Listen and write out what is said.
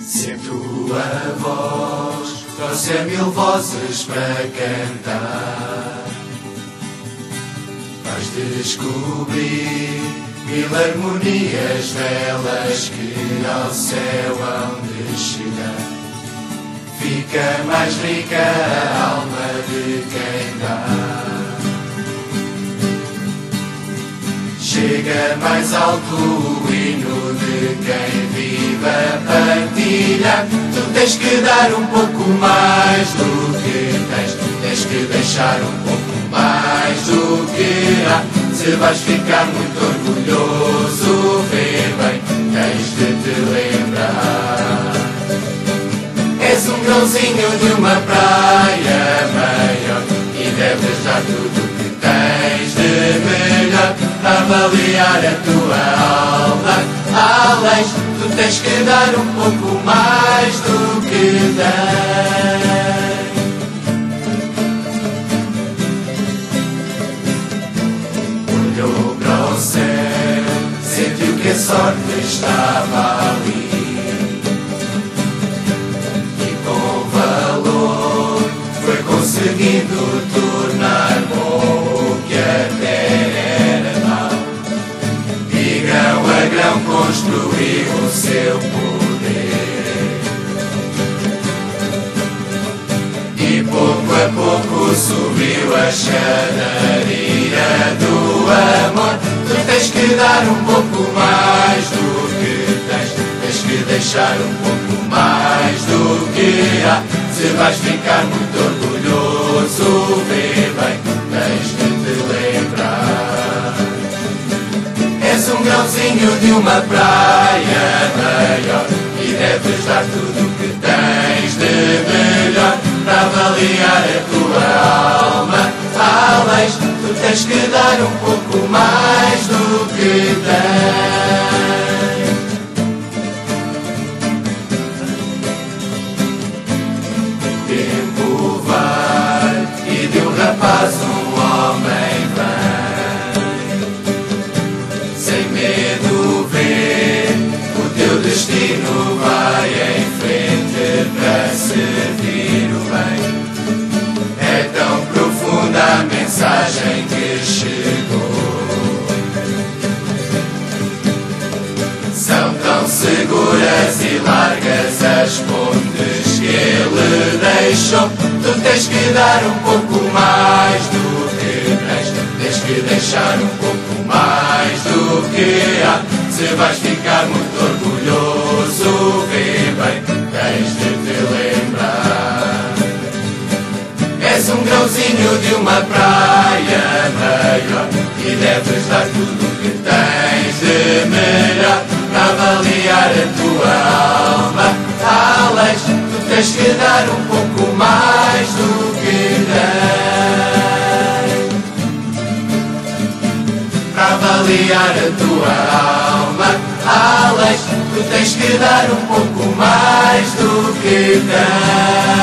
Se a tua voz trouxer mil vozes para cantar, vais descobrir mil harmonias belas que ao céu hão de chegar. Fica mais rica a alma de quem dá. Chega mais alto o hino de quem vive a partilha. Tu tens que dar um pouco mais do que tens. Tens que deixar um pouco mais do que há. Se vais ficar muito orgulhoso, vê bem, tens de te lembrar. És um grãozinho de uma praia maior e deves dar tudo o que tens de melhor para avaliar a tua alma. Além, tu tens que dar um pouco mais do que tens. Olhou para o céu, sentiu que a sorte estava ali. Conseguindo tornar bom o que até era mau. E grão a grão construiu o seu poder. E pouco a pouco subiu a chadaria do amor. Tu tens que dar um pouco mais do que tens. Tens que deixar um pouco mais do que há. Se vais ficar muito orgulhoso, vê bem, tens de te lembrar. És um grãozinho de uma praia maior e deves dar tudo o que tens de melhor para avaliar a tua alma. Além, tu tens que dar um pouco mais do que tens. Tempo vai e de um rapaz um homem vem. Sem medo vê, o teu destino vai em frente para servir o bem. É tão profunda a mensagem que chegou. São tão seguras e largas as pontes que ele deixou. Tu tens que dar um pouco mais do que tens. Tens que deixar um pouco mais do que há. Se vais ficar muito orgulhoso, vê bem, tens de te lembrar. És um grãozinho de uma praia maior e deves dar tudo o que tens de melhor para avaliar a tua alma. Além, tu tens que dar um pouco mais do que tens. Para avaliar a tua alma. Além, tu tens que dar um pouco mais do que tens.